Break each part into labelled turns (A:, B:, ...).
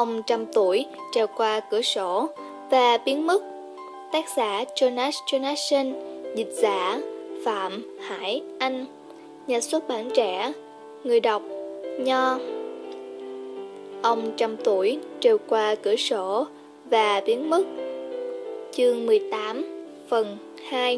A: Ông trăm tuổi trèo qua cửa sổ và biến mất. Tác giả Jonas Jonasson, dịch giả Phạm Hải Anh, nhà xuất bản Trẻ, người đọc Nho. Ông trăm tuổi trèo qua cửa sổ và biến mất. Chương 18, phần 2.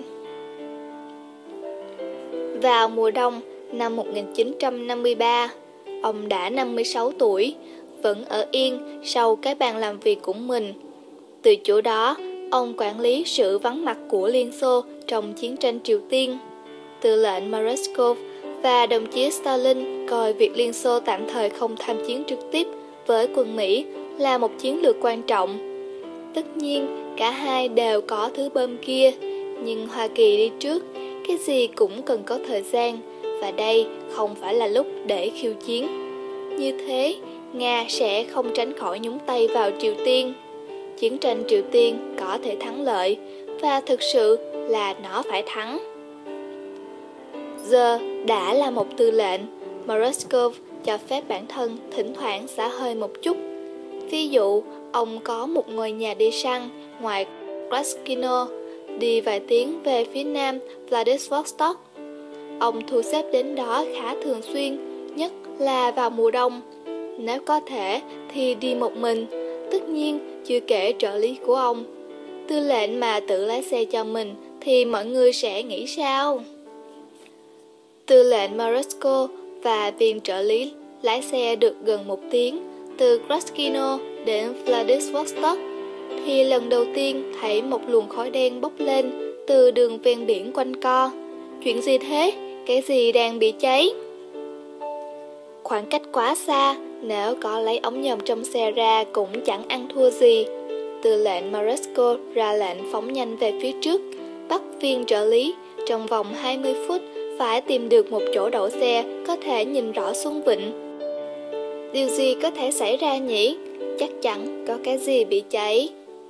A: Vào mùa đông năm 1953, ông đã 56 tuổi, vẫn ở yên sau cái bàn làm việc của mình. Từ chỗ đó, ông quản lý sự vắng mặt của Liên Xô trong chiến tranh Triều Tiên. Tư lệnh Mareshkov và đồng chí Stalin coi việc Liên Xô tạm thời không tham chiến trực tiếp với quân Mỹ là một chiến lược quan trọng. Tất nhiên, cả hai đều có thứ bơm kia, nhưng Hoa Kỳ đi trước, cái gì cũng cần có thời gian, và đây không phải là lúc để khiêu chiến. Như thế, Nga sẽ không tránh khỏi nhúng tay vào Triều Tiên. Chiến tranh Triều Tiên có thể thắng lợi, và thực sự là nó phải thắng. Giờ đã là một tư lệnh, Mareshkov cho phép bản thân thỉnh thoảng xả hơi một chút. Ví dụ, ông có một ngôi nhà đi săn ngoài Kraskino, đi vài tiếng về phía nam Vladivostok. Ông thu xếp đến đó khá thường xuyên, nhất là vào mùa đông. Nếu có thể thì đi một mình, tất nhiên chưa kể trợ lý của ông. Tư lệnh mà tự lái xe cho mình thì mọi người sẽ nghĩ sao? Tư lệnh Mareshko và viên trợ lý lái xe được gần 1 tiếng từ Kraskino đến Vladivostok, thì lần đầu tiên thấy một luồng khói đen bốc lên từ đường ven biển quanh co. Chuyện gì thế? Cái gì đang bị cháy? Khoảng cách quá xa, nếu có lấy ống nhòm trong xe ra cũng chẳng ăn thua gì. Tư lệnh Mareshko ra lệnh phóng nhanh về phía trước, bắt viên trợ lý trong vòng 20 phút phải tìm được một chỗ đậu xe có thể nhìn rõ xuống vịnh. Điều gì có thể xảy ra nhỉ? Chắc chắn có cái gì bị cháy.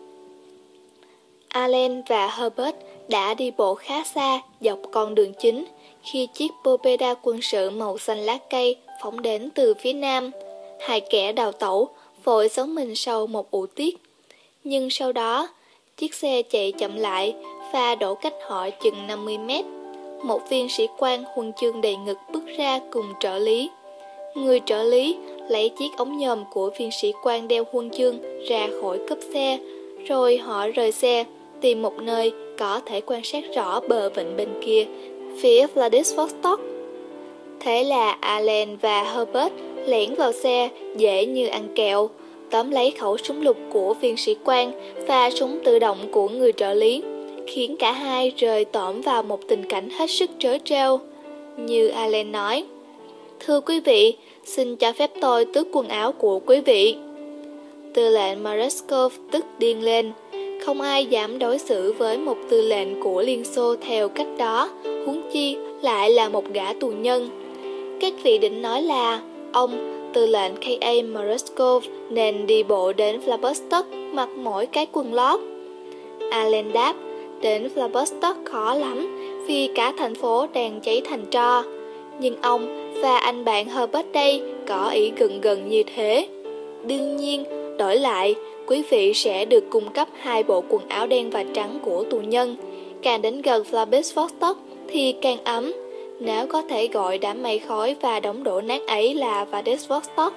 A: Allen và Herbert đã đi bộ khá xa dọc con đường chính khi chiếc Pobeda quân sự màu xanh lá cây phóng đến từ phía nam. Hai kẻ đào tẩu vội giấu mình sau một ụ tiết. Nhưng sau đó, chiếc xe chạy chậm lại và đổ cách họ chừng 50 mét. Một viên sĩ quan huân chương đầy ngực bước ra cùng trợ lý. Người trợ lý lấy chiếc ống nhòm của viên sĩ quan đeo huân chương ra khỏi cốp xe, rồi họ rời xe, tìm một nơi có thể quan sát rõ bờ vịnh bên kia, phía Vladivostok. Thế là Allen và Herbert lẻn vào xe dễ như ăn kẹo, tóm lấy khẩu súng lục của viên sĩ quan và súng tự động của người trợ lý, khiến cả hai rơi tõm vào một tình cảnh hết sức trớ trêu. Như Allen nói: "Thưa quý vị, xin cho phép tôi tước quần áo của quý vị." Tư lệnh Mareshkov tức điên lên. Không ai dám đối xử với một tư lệnh của Liên Xô theo cách đó, huống chi lại là một gã tù nhân. Các vị định nói là ông, tư lệnh K.A. Mareshkov, nên đi bộ đến Vladivostok mặc mỗi cái quần lót. Allen đáp: "Đến Vladivostok khó lắm, vì cả thành phố đang cháy thành tro. Nhưng ông và anh bạn Herbert đây có ý gần như thế. Đương nhiên, đổi lại, quý vị sẽ được cung cấp 2 bộ quần áo đen và trắng của tù nhân. Càng đến gần Vladivostok thì càng ấm, nếu có thể gọi đám mây khói và đống đổ nát ấy là Vladivostok."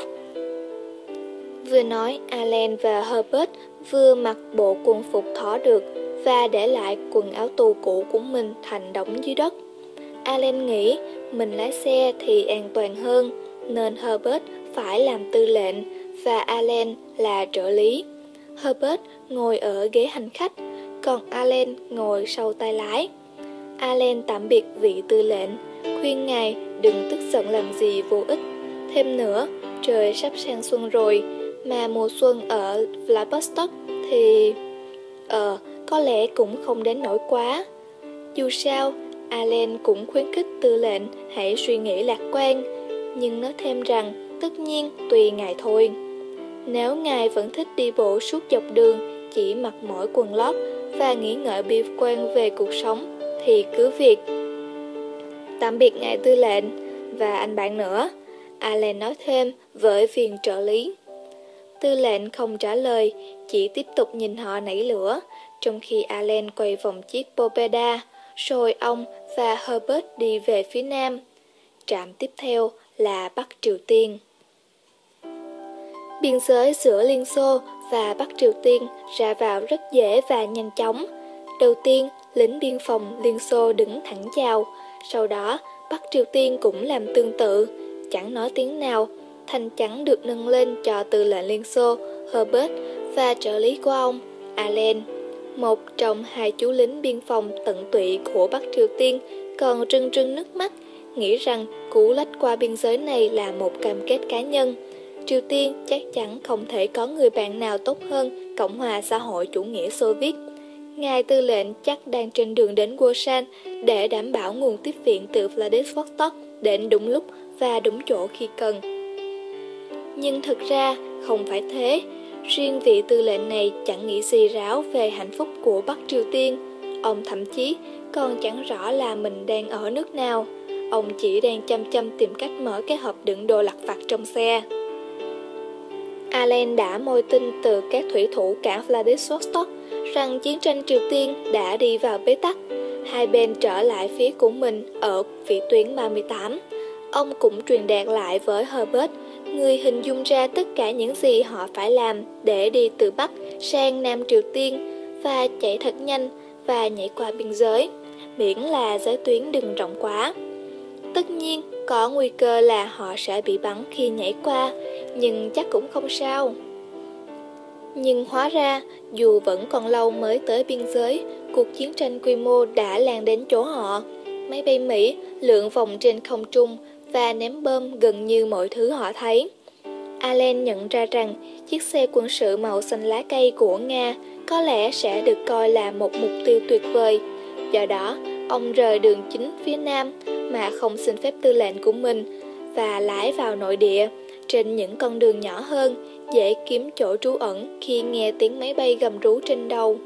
A: Vừa nói, Allen và Herbert vừa mặc bộ quần phục thỏ được và để lại quần áo tù cũ của mình thành đống dưới đất. Allen nghĩ mình lái xe thì an toàn hơn, nên Herbert phải làm tư lệnh và Allen là trợ lý. Herbert ngồi ở ghế hành khách, còn Allen ngồi sau tay lái. Allen tạm biệt vị tư lệnh, khuyên ngài đừng tức giận làm gì vô ích. Thêm nữa, trời sắp sang xuân rồi, mà mùa xuân ở Vladivostok thì... có lẽ cũng không đến nỗi quá. Dù sao, Allen cũng khuyến khích tư lệnh hãy suy nghĩ lạc quan, nhưng nói thêm rằng tất nhiên tùy ngài thôi. Nếu ngài vẫn thích đi bộ suốt dọc đường, chỉ mặc mỗi quần lót và nghĩ ngợi bi quan về cuộc sống, thì cứ việc. Tạm biệt ngài tư lệnh và anh bạn nữa, Allen nói thêm với viên trợ lý. Tư lệnh không trả lời, chỉ tiếp tục nhìn họ nảy lửa, trong khi Allen quay vòng chiếc Pobeda, rồi ông và Herbert đi về phía nam. Trạm tiếp theo là Bắc Triều Tiên. Biên giới giữa Liên Xô và Bắc Triều Tiên ra vào rất dễ và nhanh chóng. Đầu tiên, lính biên phòng Liên Xô đứng thẳng chào, sau đó Bắc Triều Tiên cũng làm tương tự, chẳng nói tiếng nào. Thanh chắn được nâng lên cho tư lệnh Liên Xô Herbert và trợ lý của ông Allen. Một trong hai chú lính biên phòng tận tụy của Bắc Triều Tiên còn rưng rưng nước mắt, nghĩ rằng cú lách qua biên giới này là một cam kết cá nhân. Triều Tiên chắc chắn không thể có người bạn nào tốt hơn Cộng hòa xã hội chủ nghĩa Xô Viết. Ngài tư lệnh chắc đang trên đường đến Wosan để đảm bảo nguồn tiếp viện từ Vladivostok đến đúng lúc và đúng chỗ khi cần. Nhưng thực ra không phải thế. Riêng vị tư lệnh này chẳng nghĩ gì ráo về hạnh phúc của Bắc Triều Tiên. Ông thậm chí còn chẳng rõ là mình đang ở nước nào. Ông chỉ đang chăm chăm tìm cách mở cái hộp đựng đồ lặt vặt trong xe. Allen đã môi tin từ các thủy thủ cảng Vladivostok rằng chiến tranh Triều Tiên đã đi vào bế tắc. Hai bên trở lại phía của mình ở vĩ tuyến 38. Ông cũng truyền đạt lại với Herbert, người hình dung ra tất cả những gì họ phải làm để đi từ Bắc sang Nam Triều Tiên và chạy thật nhanh và nhảy qua biên giới, miễn là giới tuyến đừng rộng quá. Tất nhiên, có nguy cơ là họ sẽ bị bắn khi nhảy qua, nhưng chắc cũng không sao. Nhưng hóa ra, dù vẫn còn lâu mới tới biên giới, cuộc chiến tranh quy mô đã lan đến chỗ họ. Máy bay Mỹ lượn vòng trên không trung và ném bom gần như mọi thứ họ thấy. Allen nhận ra rằng chiếc xe quân sự màu xanh lá cây của Nga có lẽ sẽ được coi là một mục tiêu tuyệt vời. Do đó, ông rời đường chính phía nam mà không xin phép tư lệnh của mình và lái vào nội địa trên những con đường nhỏ hơn, dễ kiếm chỗ trú ẩn khi nghe tiếng máy bay gầm rú trên đầu.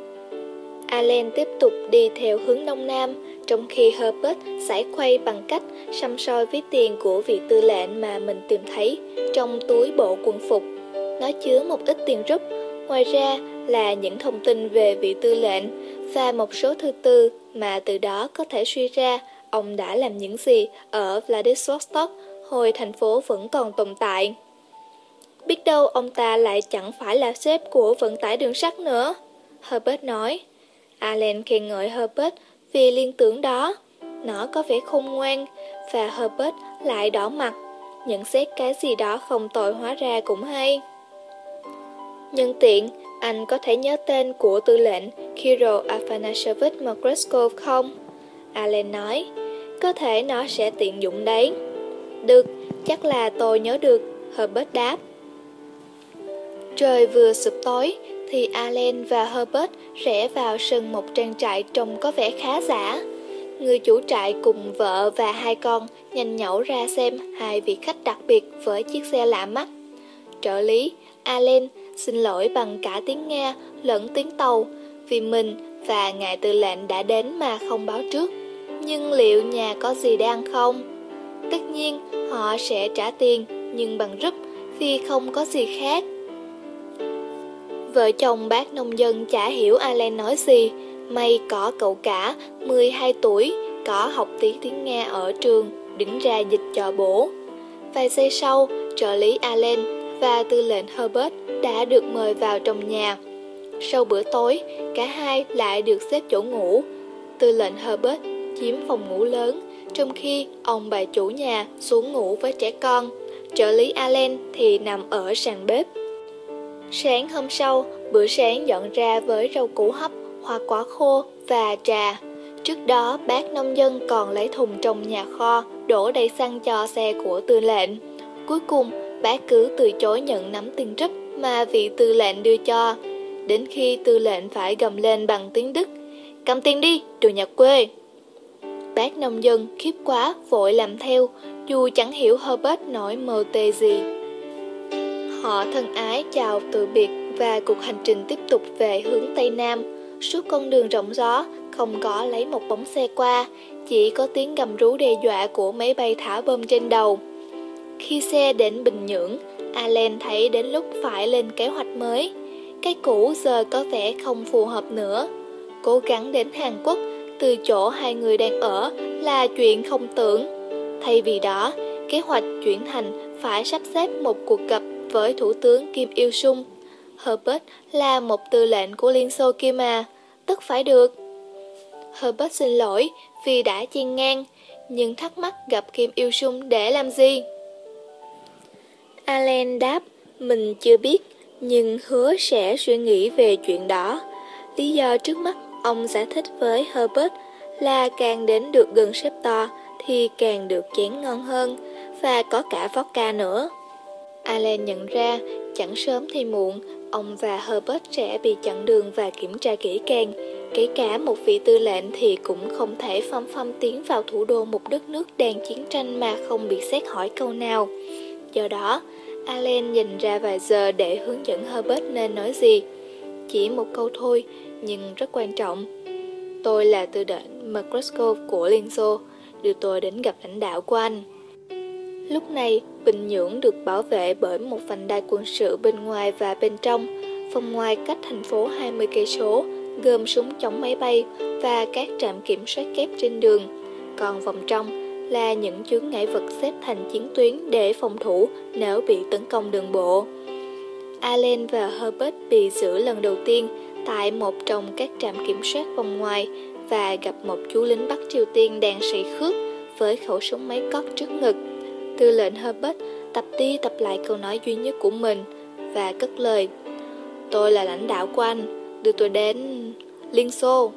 A: Allen tiếp tục đi theo hướng đông nam, trong khi Herbert giải khuây bằng cách săm soi ví tiền của vị tư lệnh mà mình tìm thấy trong túi bộ quân phục. Nó chứa một ít tiền rúp, ngoài ra là những thông tin về vị tư lệnh và một số thư từ mà từ đó có thể suy ra ông đã làm những gì ở Vladivostok hồi thành phố vẫn còn tồn tại. Biết đâu ông ta lại chẳng phải là sếp của vận tải đường sắt nữa, Herbert nói. Allen khen ngợi Herbert vì liên tưởng đó. Nó có vẻ khôn ngoan, và Herbert lại đỏ mặt, nhận xét cái gì đó không tồi hóa ra cũng hay. Nhân tiện, anh có thể nhớ tên của tư lệnh Kirill Afanasovich Makreskov không? Allen nói, có thể nó sẽ tiện dụng đấy. Được, chắc là tôi nhớ được, Herbert đáp. Trời vừa sụp tối, thì Allen và Herbert rẽ vào sân một trang trại trông có vẻ khá giả. Người chủ trại cùng vợ và hai con nhanh nhẩu ra xem hai vị khách đặc biệt với chiếc xe lạ mắt. Trợ lý, Allen, xin lỗi bằng cả tiếng Nga lẫn tiếng Tàu vì mình và ngài tư lệnh đã đến mà không báo trước. Nhưng liệu nhà có gì để ăn không? Tất nhiên họ sẽ trả tiền, nhưng bằng rúp vì không có gì khác. Vợ chồng bác nông dân chả hiểu Allen nói gì. May có cậu cả 12 tuổi có học tiếng Nga ở trường đứng ra dịch cho bố. Vài giây sau, trợ lý Allen và tư lệnh Herbert đã được mời vào trong nhà. Sau bữa tối, cả hai lại được xếp chỗ ngủ. Tư lệnh Herbert chiếm phòng ngủ lớn, trong khi ông bà chủ nhà xuống ngủ với trẻ con. Trợ lý Allen thì nằm ở sàn bếp. Sáng hôm sau, bữa sáng dọn ra với rau củ hấp, hoa quả khô và trà. Trước đó, bác nông dân còn lấy thùng trong nhà kho, đổ đầy xăng cho xe của tư lệnh. Cuối cùng, bác cứ từ chối nhận nắm tiền rúp mà vị tư lệnh đưa cho. Đến khi tư lệnh phải gầm lên bằng tiếng Đức, cầm tiền đi, đồ nhà quê. Bác nông dân khiếp quá, vội làm theo, dù chẳng hiểu Herbert nói mơ tê gì. Họ thân ái chào từ biệt và cuộc hành trình tiếp tục về hướng Tây Nam. Suốt con đường rộng gió, không có lấy một bóng xe qua, chỉ có tiếng gầm rú đe dọa của máy bay thả bom trên đầu. Khi xe đến Bình Nhưỡng, Allen thấy đến lúc phải lên kế hoạch mới. Cái cũ giờ có vẻ không phù hợp nữa. Cố gắng đến Hàn Quốc từ chỗ hai người đang ở là chuyện không tưởng. Thay vì đó, kế hoạch chuyển thành phải sắp xếp một cuộc gặp với Thủ tướng Kim Il-sung. Herbert là một tư lệnh của Liên Xô kia mà, tất phải được. Herbert xin lỗi vì đã chen ngang, nhưng thắc mắc gặp Kim Il-sung để làm gì? Allen đáp, mình chưa biết, nhưng hứa sẽ suy nghĩ về chuyện đó. Lý do trước mắt ông giải thích với Herbert là càng đến được gần sếp to thì càng được chén ngon hơn, và có cả vodka nữa. Allen nhận ra, chẳng sớm thì muộn, ông và Herbert sẽ bị chặn đường và kiểm tra kỹ càng. Kể cả một vị tư lệnh thì cũng không thể phăm phăm tiến vào thủ đô một đất nước đang chiến tranh mà không bị xét hỏi câu nào. Do đó, Allen dành ra vài giờ để hướng dẫn Herbert nên nói gì. Chỉ một câu thôi, nhưng rất quan trọng. Tôi là tư lệnh Microscope của Liên Xô, đưa tôi đến gặp lãnh đạo của anh. Lúc này, Bình Nhưỡng được bảo vệ bởi một vành đai quân sự bên ngoài và bên trong. Vòng ngoài cách thành phố 20 cây số, gồm súng chống máy bay và các trạm kiểm soát kép trên đường. Còn vòng trong là những chướng ngại vật xếp thành chiến tuyến để phòng thủ nếu bị tấn công đường bộ. Allen và Herbert bị giữ lần đầu tiên tại một trong các trạm kiểm soát vòng ngoài và gặp một chú lính Bắc Triều Tiên đang say khướt với khẩu súng máy cót trước ngực. Tư lệnh Herbert tập đi tập lại câu nói duy nhất của mình và cất lời: Tôi là lãnh đạo của anh, đưa tôi đến Liên Xô.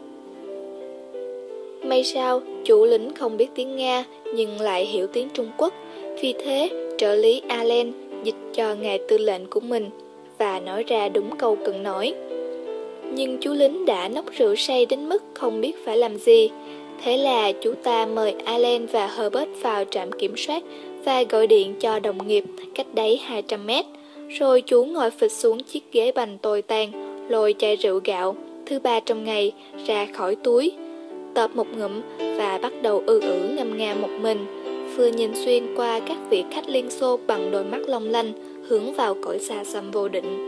A: May sao, chủ lính không biết tiếng Nga nhưng lại hiểu tiếng Trung Quốc. Vì thế, trợ lý Allen dịch cho ngài tư lệnh của mình và nói ra đúng câu cần nói. Nhưng chú lính đã nốc rượu say đến mức không biết phải làm gì. Thế là chú ta mời Allen và Herbert vào trạm kiểm soát và gọi điện cho đồng nghiệp cách đấy 200 mét. Rồi chú ngồi phịch xuống chiếc ghế bành tồi tàn, lôi chai rượu gạo thứ ba trong ngày ra khỏi túi, tợp một ngụm và bắt đầu ngâm nga một mình, vừa nhìn xuyên qua các vị khách Liên Xô bằng đôi mắt long lanh hướng vào cõi xa xăm vô định.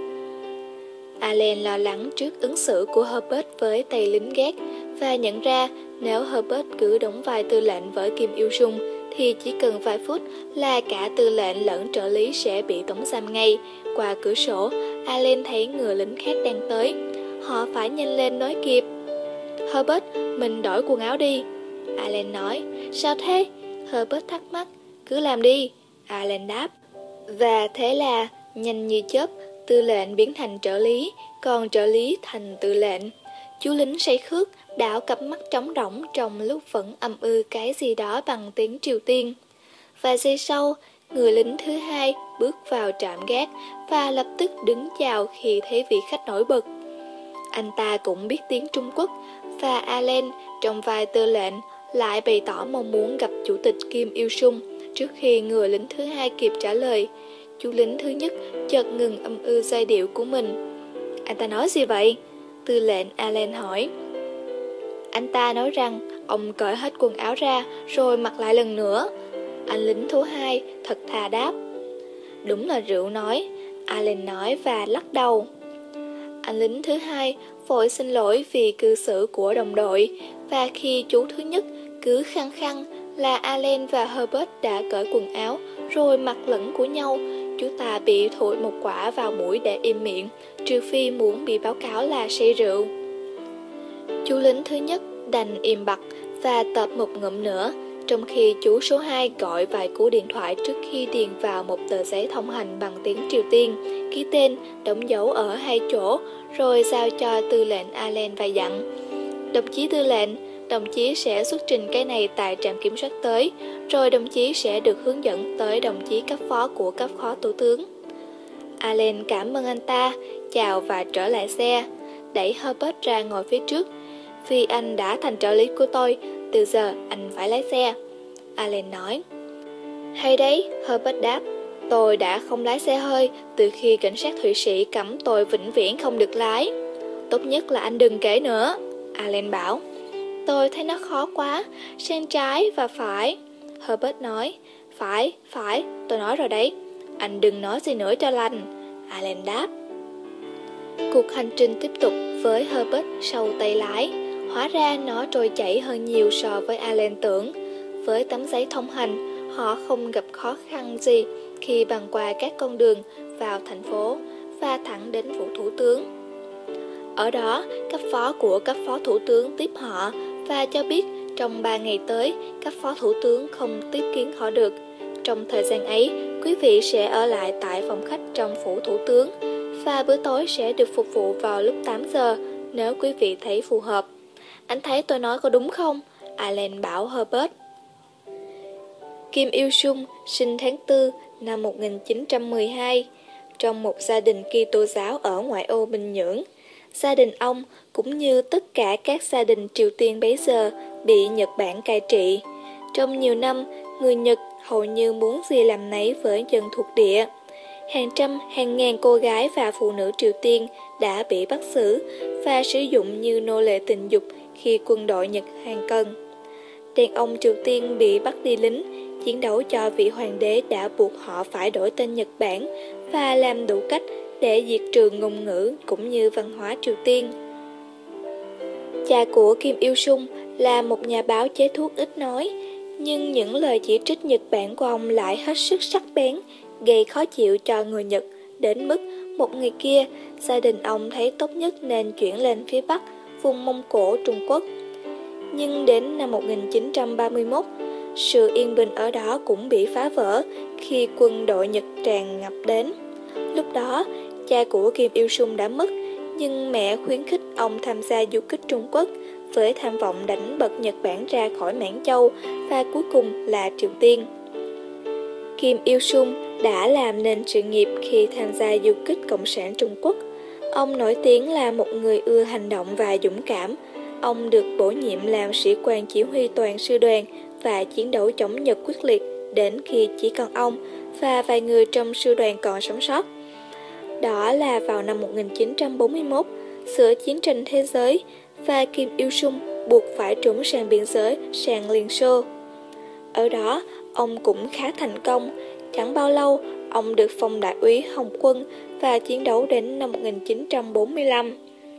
A: Allen lo lắng trước ứng xử của Herbert với tay lính gác và nhận ra nếu Herbert cứ đóng vai tư lệnh với Kim Il-sung thì chỉ cần vài phút là cả tư lệnh lẫn trợ lý sẽ bị tống giam ngay. Qua cửa sổ, Allen thấy người lính khác đang tới. Họ phải nhanh lên nói kịp. Herbert, mình đổi quần áo đi. Allen nói. Sao thế? Herbert thắc mắc. Cứ làm đi, Allen đáp. Và thế là, nhanh như chớp, tư lệnh biến thành trợ lý, còn trợ lý thành tư lệnh. Chú lính say khướt đảo cặp mắt trống rỗng trong lúc vẫn cái gì đó bằng tiếng Triều Tiên. Vài giây sau, người lính thứ hai bước vào trạm gác và lập tức đứng chào khi thấy vị khách nổi bật. Anh ta cũng biết tiếng Trung Quốc và Allen trong vai tư lệnh lại bày tỏ mong muốn gặp chủ tịch Kim Il-sung. Trước khi người lính thứ hai kịp trả lời, chú lính thứ nhất chợt ngừng giai điệu của mình. Anh ta nói gì vậy? Tư lệnh Allen hỏi. Anh ta nói rằng ông cởi hết quần áo ra rồi mặc lại lần nữa. Anh lính thứ hai thật thà đáp. Đúng là rượu nói, Allen nói và lắc đầu. Anh lính thứ hai vội xin lỗi vì cư xử của đồng đội, và khi chú thứ nhất cứ khăng khăng là Allen và Herbert đã cởi quần áo rồi mặc lẫn của nhau, chú ta bị thổi một quả vào mũi để im miệng, trừ phi muốn bị báo cáo là say rượu. Chú lính thứ nhất đành im bặt và tợp một ngụm nữa, trong khi chú số 2 gọi vài cú điện thoại trước khi điền vào một tờ giấy thông hành bằng tiếng Triều Tiên, ký tên, đóng dấu ở 2 chỗ, rồi giao cho tư lệnh Allen và dặn. Đồng chí tư lệnh, đồng chí sẽ xuất trình cái này tại trạm kiểm soát tới, rồi đồng chí sẽ được hướng dẫn tới đồng chí cấp phó của cấp phó thủ tướng. Allen cảm ơn anh ta, chào và trở lại xe, đẩy Herbert ra ngồi phía trước. Vì anh đã thành trợ lý của tôi, từ giờ anh phải lái xe, Allen nói. Hay đấy, Herbert đáp. Tôi đã không lái xe hơi từ khi cảnh sát Thụy Sĩ cấm tôi vĩnh viễn không được lái. Tốt nhất là anh đừng kể nữa, Allen bảo. Tôi thấy nó khó quá, sang trái và phải, Herbert nói. Phải, tôi nói rồi đấy, Anh đừng nói gì nữa cho lành, Allen đáp. Cuộc hành trình tiếp tục với Herbert sau tay lái. Hóa ra nó trôi chảy hơn nhiều so với Allen tưởng. Với tấm giấy thông hành, họ không gặp khó khăn gì khi băng qua các con đường vào thành phố và thẳng đến phủ thủ tướng. Ở đó, cấp phó của cấp phó thủ tướng tiếp họ và cho biết trong 3 ngày tới, cấp phó thủ tướng không tiếp kiến họ được. Trong thời gian ấy, quý vị sẽ ở lại tại phòng khách trong phủ thủ tướng và bữa tối sẽ được phục vụ vào lúc 8 giờ nếu quý vị thấy phù hợp. Anh thấy tôi nói có đúng không? Allen bảo Herbert. Kim Il-sung sinh tháng 4 năm 1912 trong một gia đình Kitô giáo ở ngoại ô Bình Nhưỡng. Gia đình ông, cũng như tất cả các gia đình Triều Tiên bấy giờ, bị Nhật Bản cai trị. Trong nhiều năm, người Nhật hầu như muốn gì làm nấy với dân thuộc địa. Hàng trăm, hàng ngàn cô gái và phụ nữ Triều Tiên đã bị bắt xử và sử dụng như nô lệ tình dục khi quân đội Nhật hàng cân. Đàn ông Triều Tiên bị bắt đi lính, chiến đấu cho vị hoàng đế đã buộc họ phải đổi tên Nhật Bản và làm đủ cách để diệt trừ ngôn ngữ cũng như văn hóa Triều Tiên. Cha của Kim Il-sung là một nhà báo chế thuốc ít nói, nhưng những lời chỉ trích Nhật Bản của ông lại hết sức sắc bén, gây khó chịu cho người Nhật, đến mức một ngày kia, gia đình ông thấy tốt nhất nên chuyển lên phía Bắc, vùng Mông Cổ, Trung Quốc. Nhưng đến năm 1931, sự yên bình ở đó cũng bị phá vỡ khi quân đội Nhật tràn ngập đến. Lúc đó, cha của Kim Il-sung đã mất, nhưng mẹ khuyến khích ông tham gia du kích Trung Quốc với tham vọng đánh bật Nhật Bản ra khỏi Mãn Châu và cuối cùng là Triều Tiên. Kim Il-sung đã làm nên sự nghiệp khi tham gia du kích Cộng sản Trung Quốc. Ông nổi tiếng là một người ưa hành động và dũng cảm. Ông được bổ nhiệm làm sĩ quan chỉ huy toàn sư đoàn và chiến đấu chống Nhật quyết liệt đến khi chỉ còn ông và vài người trong sư đoàn còn sống sót. Đó là vào năm 1941, giữa chiến tranh thế giới, và Kim Il-sung buộc phải trốn sang biên giới, sang Liên Xô. Ở đó, ông cũng khá thành công. Chẳng bao lâu, ông được phong đại úy Hồng quân và chiến đấu đến năm 1945.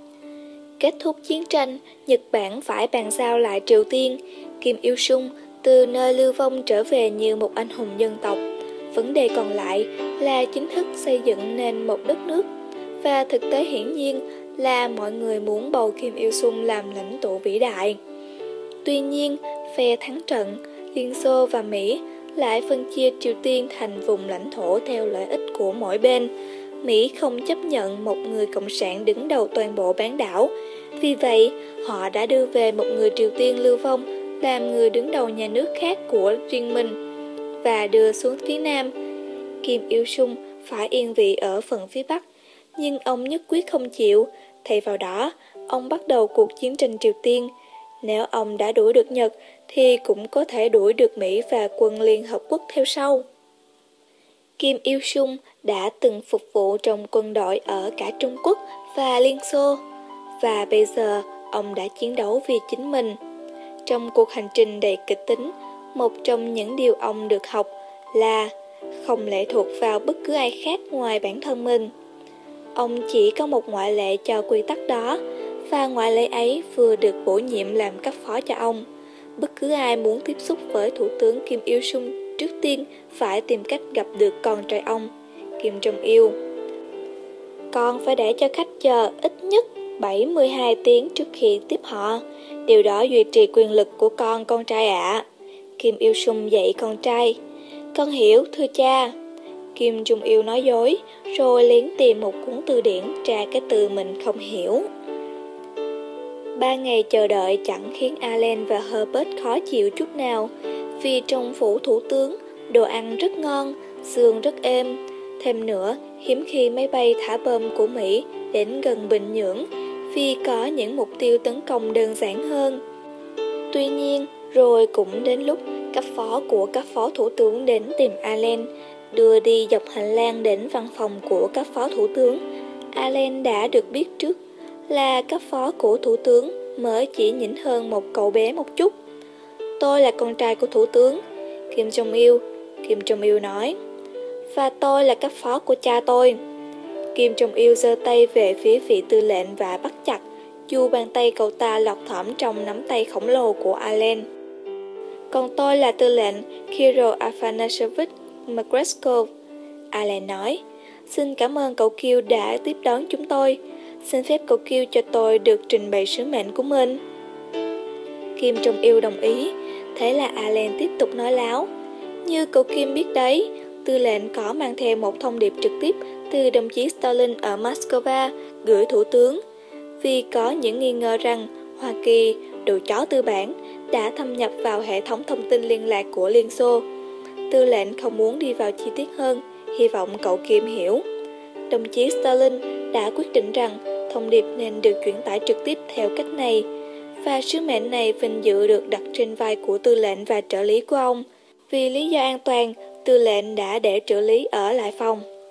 A: Kết thúc chiến tranh, Nhật Bản phải bàn giao lại Triều Tiên. Kim Il-sung từ nơi lưu vong trở về như một anh hùng dân tộc. Vấn đề còn lại là chính thức xây dựng nên một đất nước. Và thực tế hiển nhiên là mọi người muốn bầu Kim Il-sung làm lãnh tụ vĩ đại. Tuy nhiên, phe thắng trận, Liên Xô và Mỹ lại phân chia Triều Tiên thành vùng lãnh thổ theo lợi ích của mỗi bên. Mỹ không chấp nhận một người cộng sản đứng đầu toàn bộ bán đảo. Vì vậy, họ đã đưa về một người Triều Tiên lưu vong làm người đứng đầu nhà nước khác của riêng mình và đưa xuống phía Nam. Kim Il-sung phải yên vị ở phần phía Bắc, nhưng ông nhất quyết không chịu. Thay vào đó, ông bắt đầu cuộc chiến tranh Triều Tiên. Nếu ông đã đuổi được Nhật, thì cũng có thể đuổi được Mỹ và quân Liên Hợp Quốc theo sau. Kim Il-sung đã từng phục vụ trong quân đội ở cả Trung Quốc và Liên Xô, và bây giờ ông đã chiến đấu vì chính mình. Trong cuộc hành trình đầy kịch tính, một trong những điều ông được học là không lệ thuộc vào bất cứ ai khác ngoài bản thân mình. Ông chỉ có một ngoại lệ cho quy tắc đó, và ngoại lệ ấy vừa được bổ nhiệm làm cấp phó cho ông. Bất cứ ai muốn tiếp xúc với Thủ tướng Kim Il-sung trước tiên phải tìm cách gặp được con trai ông, Kim Jong-il. Con phải để cho khách chờ ít nhất 72 tiếng trước khi tiếp họ. Điều đó duy trì quyền lực của con trai ạ. Kim Il-sung dạy con trai. Con hiểu, thưa cha. Kim Jong-il nói dối, rồi lén tìm một cuốn từ điển tra cái từ mình không hiểu. 3 ngày chờ đợi chẳng khiến Allen và Herbert khó chịu chút nào, vì trong phủ thủ tướng, đồ ăn rất ngon, giường rất êm. Thêm nữa, hiếm khi máy bay thả bom của Mỹ đến gần Bình Nhưỡng, vì có những mục tiêu tấn công đơn giản hơn. Tuy nhiên, rồi cũng đến lúc cấp phó của cấp phó thủ tướng đến tìm Allen, đưa đi dọc hành lang đến văn phòng của cấp phó thủ tướng. Allen đã được biết trước là cấp phó của thủ tướng mới chỉ nhỉnh hơn một cậu bé một chút. Tôi là con trai của thủ tướng, Kim Jong-il nói. và tôi là cấp phó của cha tôi. Kim Jong Il giơ tay về phía vị tư lệnh và bắt chặt, dù bàn tay cậu ta lọt thỏm trong nắm tay khổng lồ của Allen. Còn tôi là tư lệnh Kirill Afanasovich Magreskov, Allen nói. Xin cảm ơn cậu Kill đã tiếp đón chúng tôi. Xin phép cậu Kill cho tôi được trình bày sứ mệnh của mình. Kim Jong Il đồng ý. Thế là Allen tiếp tục nói láo. Như cậu Kim biết đấy, tư lệnh có mang theo một thông điệp trực tiếp từ đồng chí Stalin ở Moscow gửi thủ tướng. Vì có những nghi ngờ rằng Hoa Kỳ, đồ chó tư bản, đã thâm nhập vào hệ thống thông tin liên lạc của Liên Xô. Tư lệnh không muốn đi vào chi tiết hơn, hy vọng cậu Kim hiểu. Đồng chí Stalin đã quyết định rằng thông điệp nên được chuyển tải trực tiếp theo cách này, và sứ mệnh này vinh dự được đặt trên vai của tư lệnh và trợ lý của ông. Vì lý do an toàn, tư lệnh đã để trợ lý ở lại phòng.